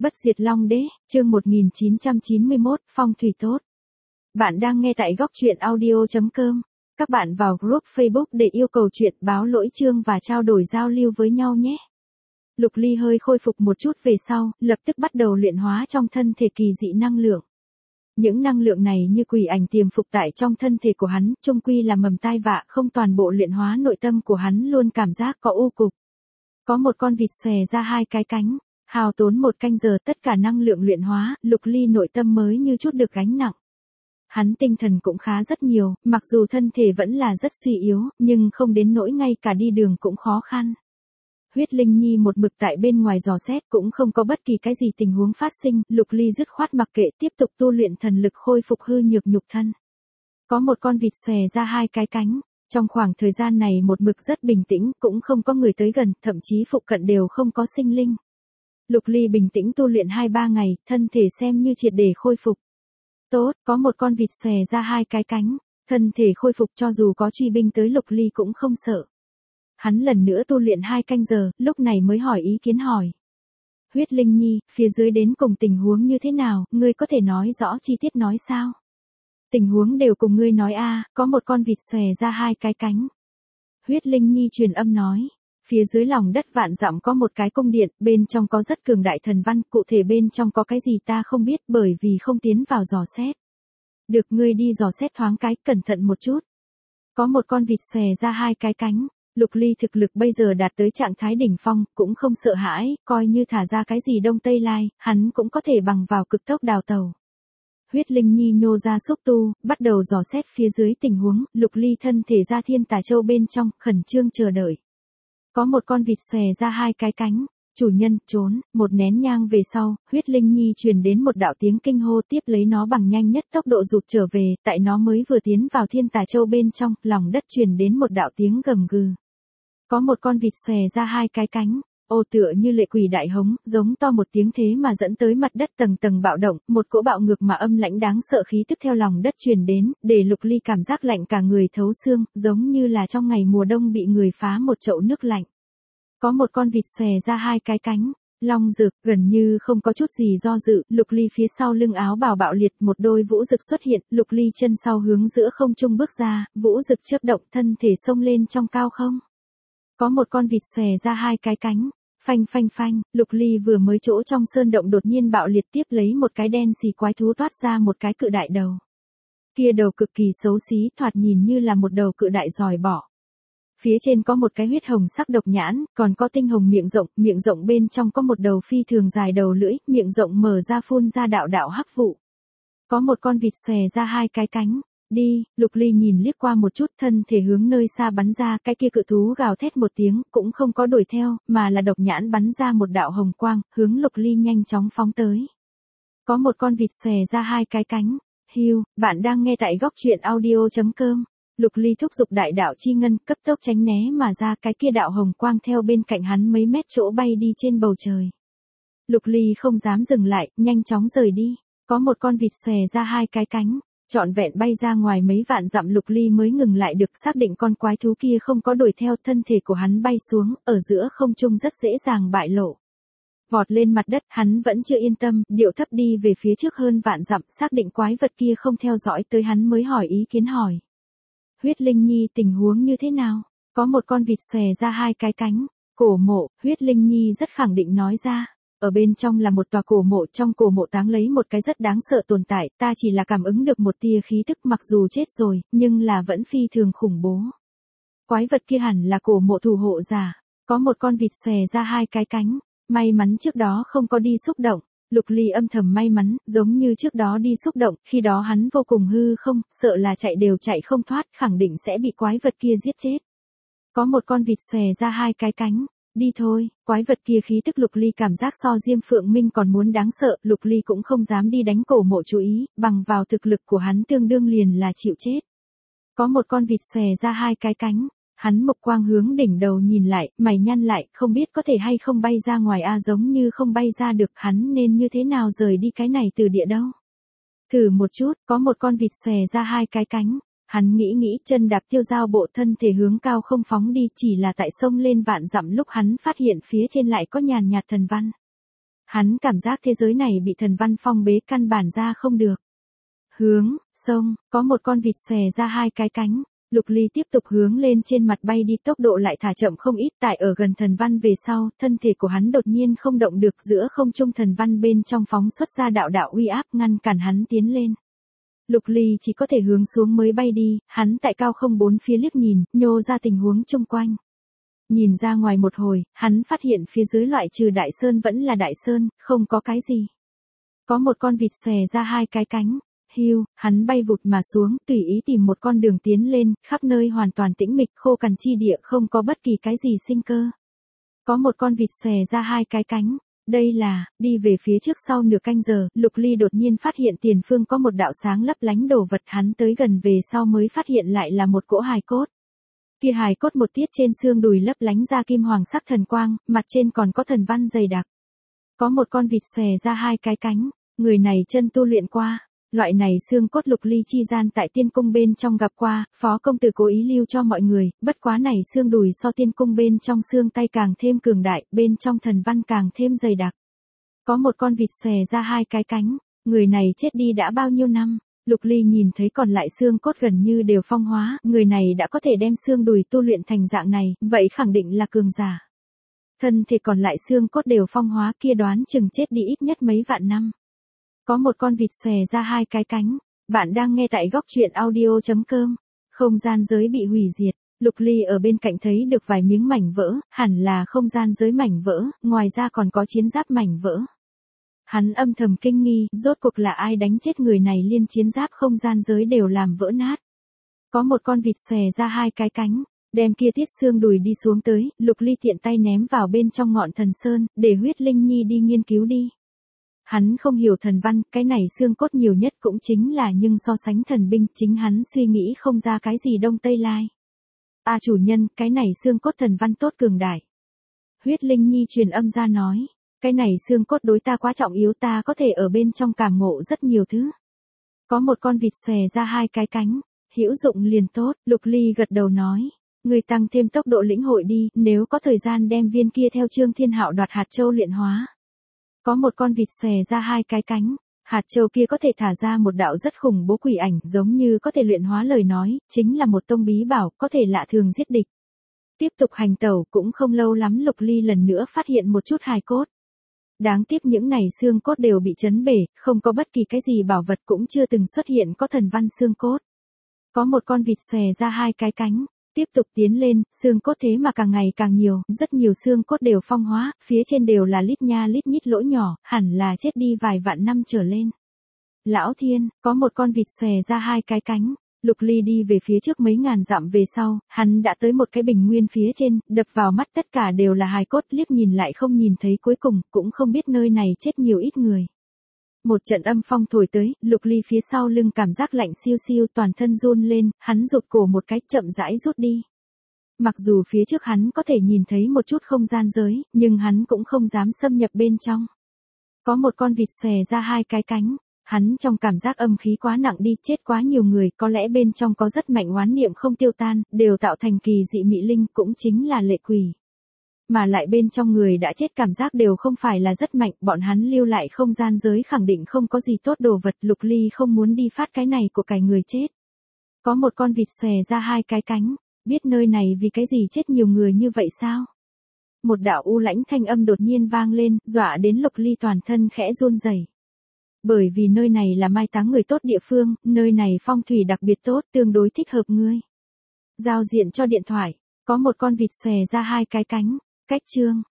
Bất diệt Long Đế, chương 1991, phong thủy tốt. Bạn đang nghe tại góc truyện audio.com. Các bạn vào group Facebook để yêu cầu chuyện, báo lỗi chương và trao đổi giao lưu với nhau nhé. Lục Ly hơi khôi phục một chút về sau, lập tức bắt đầu luyện hóa trong thân thể kỳ dị năng lượng. Những năng lượng này như quỷ ảnh tiềm phục tại trong thân thể của hắn, chung quy là mầm tai vạ, không toàn bộ luyện hóa nội tâm của hắn luôn cảm giác có u cục. Có một con vịt xòe ra hai cái cánh, hao tốn 1 canh giờ tất cả năng lượng luyện hóa, Lục Ly nội tâm mới như chút được gánh nặng. Hắn tinh thần cũng khá rất nhiều, mặc dù thân thể vẫn là rất suy yếu, nhưng không đến nỗi ngay cả đi đường cũng khó khăn. Huyết Linh Nhi một mực tại bên ngoài dò xét cũng không có bất kỳ cái gì tình huống phát sinh, Lục Ly dứt khoát mặc kệ tiếp tục tu luyện thần lực khôi phục hư nhược nhục thân. Có một con vịt xòe ra hai cái cánh, trong khoảng thời gian này một mực rất bình tĩnh, cũng không có người tới gần, thậm chí phụ cận đều không có sinh linh. Lục Ly bình tĩnh tu luyện 2-3 ngày, thân thể xem như triệt để khôi phục. Tốt, có một con vịt xòe ra hai cái cánh, thân thể khôi phục cho dù có truy binh tới Lục Ly cũng không sợ. Hắn lần nữa tu luyện 2 canh giờ, lúc này mới hỏi ý kiến hỏi. Huyết Linh Nhi, phía dưới đến cùng tình huống như thế nào, ngươi có thể nói rõ chi tiết nói sao? Tình huống đều cùng ngươi nói a, có một con vịt xòe ra hai cái cánh. Huyết Linh Nhi truyền âm nói, phía dưới lòng đất vạn dặm có một cái cung điện, bên trong có rất cường đại thần văn, cụ thể bên trong có cái gì ta không biết bởi vì không tiến vào dò xét. Được, ngươi đi dò xét thoáng cái, cẩn thận một chút. Có một con vịt xòe ra hai cái cánh. Lục Ly thực lực bây giờ đạt tới trạng thái đỉnh phong, cũng không sợ hãi, coi như thả ra cái gì Đông Tây Lai, hắn cũng có thể bằng vào cực tốc đào tàu. Huyết Linh Nhi nhô ra xúc tu, bắt đầu dò xét phía dưới tình huống, Lục Ly thân thể ra Thiên Tà Châu bên trong, khẩn trương chờ đợi. Có một con vịt xòe ra hai cái cánh, chủ nhân, trốn, một nén nhang về sau, Huyết Linh Nhi truyền đến một đạo tiếng kinh hô, tiếp lấy nó bằng nhanh nhất tốc độ rụt trở về, tại nó mới vừa tiến vào Thiên Tà Châu bên trong, lòng đất truyền đến một đạo tiếng gầm gừ. Có một con vịt xòe ra hai cái cánh, ô tựa như lệ quỷ đại hống, giống to một tiếng thế mà dẫn tới mặt đất tầng tầng bạo động, một cỗ bạo ngược mà âm lãnh đáng sợ khí tức theo lòng đất truyền đến, để Lục Ly cảm giác lạnh cả người thấu xương, giống như là trong ngày mùa đông bị người phá một chậu nước lạnh. Có một con vịt xòe ra hai cái cánh, long rực, gần như không có chút gì do dự, Lục Ly phía sau lưng áo bào bạo liệt, một đôi vũ rực xuất hiện, Lục Ly chân sau hướng giữa không trung bước ra, vũ rực chớp động, thân thể xông lên trong cao không. Có một con vịt xòe ra hai cái cánh, phanh phanh phanh, Lục Ly vừa mới chỗ trong sơn động đột nhiên bạo liệt, tiếp lấy một cái đen xì quái thú toát ra một cái cự đại đầu. Kia đầu cực kỳ xấu xí, thoạt nhìn như là một đầu cự đại giòi bọ. Phía trên có một cái huyết hồng sắc độc nhãn, còn có tinh hồng miệng rộng bên trong có một đầu phi thường dài đầu lưỡi, miệng rộng mở ra phun ra đạo đạo hắc vụ. Có một con vịt xòe ra hai cái cánh. Đi, Lục Ly nhìn liếc qua một chút, thân thể hướng nơi xa bắn ra, cái kia cự thú gào thét một tiếng, cũng không có đuổi theo, mà là độc nhãn bắn ra một đạo hồng quang, hướng Lục Ly nhanh chóng phóng tới. Có một con vịt xòe ra hai cái cánh. Hiu, bạn đang nghe tại góc truyện audio.com. Lục Ly thúc giục đại đạo chi ngân, cấp tốc tránh né mà ra, cái kia đạo hồng quang theo bên cạnh hắn mấy mét chỗ bay đi trên bầu trời. Lục Ly không dám dừng lại, nhanh chóng rời đi. Có một con vịt xòe ra hai cái cánh. Trọn vẹn bay ra ngoài mấy vạn dặm, Lục Ly mới ngừng lại được, xác định con quái thú kia không có đuổi theo, thân thể của hắn bay xuống, ở giữa không trung rất dễ dàng bại lộ. Vọt lên mặt đất, hắn vẫn chưa yên tâm, điệu thấp đi về phía trước hơn vạn dặm, xác định quái vật kia không theo dõi tới hắn mới hỏi ý kiến hỏi. Huyết Linh Nhi, tình huống như thế nào? Có một con vịt xòe ra hai cái cánh, cổ mộ, Huyết Linh Nhi rất khẳng định nói ra. Ở bên trong là một tòa cổ mộ, trong cổ mộ táng lấy một cái rất đáng sợ tồn tại, ta chỉ là cảm ứng được một tia khí tức, mặc dù chết rồi, nhưng là vẫn phi thường khủng bố. Quái vật kia hẳn là cổ mộ thủ hộ giả. Có một con vịt xòe ra hai cái cánh, may mắn trước đó không có đi xúc động. Lục Ly âm thầm may mắn, giống như trước đó đi xúc động, khi đó hắn vô cùng hư không, sợ là chạy đều chạy không thoát, khẳng định sẽ bị quái vật kia giết chết. Có một con vịt xòe ra hai cái cánh. Đi thôi, quái vật kia khí tức Lục Ly cảm giác so Diêm Phượng Minh còn muốn đáng sợ, Lục Ly cũng không dám đi đánh cổ mộ chú ý, bằng vào thực lực của hắn tương đương liền là chịu chết. Có một con vịt xòe ra hai cái cánh, hắn mục quang hướng đỉnh đầu nhìn lại, mày nhăn lại, không biết có thể hay không bay ra ngoài a, giống như không bay ra được, hắn nên như thế nào rời đi cái này từ địa đâu. Thử một chút, có một con vịt xòe ra hai cái cánh. Hắn nghĩ chân đạp tiêu dao bộ, thân thể hướng cao không phóng đi, chỉ là tại sông lên vạn dặm lúc hắn phát hiện phía trên lại có nhàn nhạt thần văn. Hắn cảm giác thế giới này bị thần văn phong bế căn bản ra không được. Hướng, sông, có một con vịt xòe ra hai cái cánh. Lục Ly tiếp tục hướng lên trên mặt bay đi, tốc độ lại thả chậm không ít, tại ở gần thần văn về sau, thân thể của hắn đột nhiên không động được, giữa không trung thần văn bên trong phóng xuất ra đạo đạo uy áp ngăn cản hắn tiến lên. Lục Ly chỉ có thể hướng xuống mới bay đi, hắn tại cao không bốn phía liếc nhìn, nhô ra tình huống chung quanh. Nhìn ra ngoài một hồi, hắn phát hiện phía dưới loại trừ đại sơn vẫn là đại sơn, không có cái gì. Có một con vịt xòe ra hai cái cánh. Hưu, hắn bay vụt mà xuống, tùy ý tìm một con đường tiến lên, khắp nơi hoàn toàn tĩnh mịch, khô cằn chi địa, không có bất kỳ cái gì sinh cơ. Có một con vịt xòe ra hai cái cánh. Đây là, đi về phía trước sau nửa canh giờ, Lục Ly đột nhiên phát hiện tiền phương có một đạo sáng lấp lánh đồ vật, hắn tới gần về sau mới phát hiện lại là một cỗ hài cốt. Kia hài cốt một tiết trên xương đùi lấp lánh ra kim hoàng sắc thần quang, mặt trên còn có thần văn dày đặc. Có một con vịt xòe ra hai cái cánh, người này chân tu luyện qua. Loại này xương cốt Lục Ly chi gian tại tiên cung bên trong gặp qua, phó công tử cố ý lưu cho mọi người, bất quá này xương đùi so tiên cung bên trong xương tay càng thêm cường đại, bên trong thần văn càng thêm dày đặc. Có một con vịt xòe ra hai cái cánh, người này chết đi đã bao nhiêu năm, Lục Ly nhìn thấy còn lại xương cốt gần như đều phong hóa, người này đã có thể đem xương đùi tu luyện thành dạng này, vậy khẳng định là cường giả. Thân thể còn lại xương cốt đều phong hóa, kia đoán chừng chết đi ít nhất mấy vạn năm. Có một con vịt xòe ra hai cái cánh. Bạn đang nghe tại góc truyện audio.com. Không gian giới bị hủy diệt. Lục Ly ở bên cạnh thấy được vài miếng mảnh vỡ, hẳn là không gian giới mảnh vỡ, ngoài ra còn có chiến giáp mảnh vỡ. Hắn âm thầm kinh nghi, rốt cuộc là ai đánh chết người này, liên chiến giáp không gian giới đều làm vỡ nát. Có một con vịt xòe ra hai cái cánh, đem kia tiết xương đùi đi xuống tới, Lục Ly tiện tay ném vào bên trong ngọn thần sơn, để huyết linh nhi đi nghiên cứu đi. Hắn không hiểu thần văn, cái này xương cốt nhiều nhất cũng chính là, nhưng so sánh thần binh, chính hắn suy nghĩ không ra cái gì đông tây lai. Chủ nhân, cái này xương cốt thần văn tốt cường đại. Huyết linh nhi truyền âm ra nói, cái này xương cốt đối ta quá trọng yếu, ta có thể ở bên trong cảm ngộ rất nhiều thứ. Có một con vịt xòe ra hai cái cánh, hữu dụng liền tốt, Lục Ly gật đầu nói. Người tăng thêm tốc độ lĩnh hội đi, nếu có thời gian đem viên kia theo Trương Thiên Hạo đoạt hạt châu luyện hóa. Có một con vịt xòe ra hai cái cánh, hạt châu kia có thể thả ra một đạo rất khủng bố quỷ ảnh, giống như có thể luyện hóa lời nói, chính là một tông bí bảo, có thể lạ thường giết địch. Tiếp tục hành tẩu, cũng không lâu lắm Lục Ly lần nữa phát hiện một chút hài cốt. Đáng tiếc những này xương cốt đều bị chấn bể, không có bất kỳ cái gì bảo vật, cũng chưa từng xuất hiện có thần văn xương cốt. Có một con vịt xòe ra hai cái cánh. Tiếp tục tiến lên, xương cốt thế mà càng ngày càng nhiều, rất nhiều xương cốt đều phong hóa, phía trên đều là lít nha lít nhít lỗ nhỏ, hẳn là chết đi vài vạn năm trở lên. Lão Thiên, có một con vịt xòe ra hai cái cánh. Lục Ly đi về phía trước mấy ngàn dặm về sau, hắn đã tới một cái bình nguyên phía trên, đập vào mắt tất cả đều là hài cốt, liếc nhìn lại không nhìn thấy cuối cùng, cũng không biết nơi này chết nhiều ít người. Một trận âm phong thổi tới, Lục Ly phía sau lưng cảm giác lạnh siêu siêu, toàn thân run lên, hắn rụt cổ một cái, chậm rãi rút đi. Mặc dù phía trước hắn có thể nhìn thấy một chút không gian giới, nhưng hắn cũng không dám xâm nhập bên trong. Có một con vịt xòe ra hai cái cánh, hắn trong cảm giác âm khí quá nặng đi, chết quá nhiều người, có lẽ bên trong có rất mạnh oán niệm không tiêu tan, đều tạo thành kỳ dị mị linh, cũng chính là lệ quỷ. Mà lại bên trong người đã chết cảm giác đều không phải là rất mạnh, bọn hắn lưu lại không gian giới khẳng định không có gì tốt đồ vật, Lục Ly không muốn đi phát cái này của cải người chết. Có một con vịt xòe ra hai cái cánh, biết nơi này vì cái gì chết nhiều người như vậy sao? Một đạo u lãnh thanh âm đột nhiên vang lên, dọa đến Lục Ly toàn thân khẽ run rẩy. Bởi vì nơi này là mai táng người tốt địa phương, nơi này phong thủy đặc biệt tốt, tương đối thích hợp ngươi. Giao diện cho điện thoại, có một con vịt xòe ra hai cái cánh. Cách chương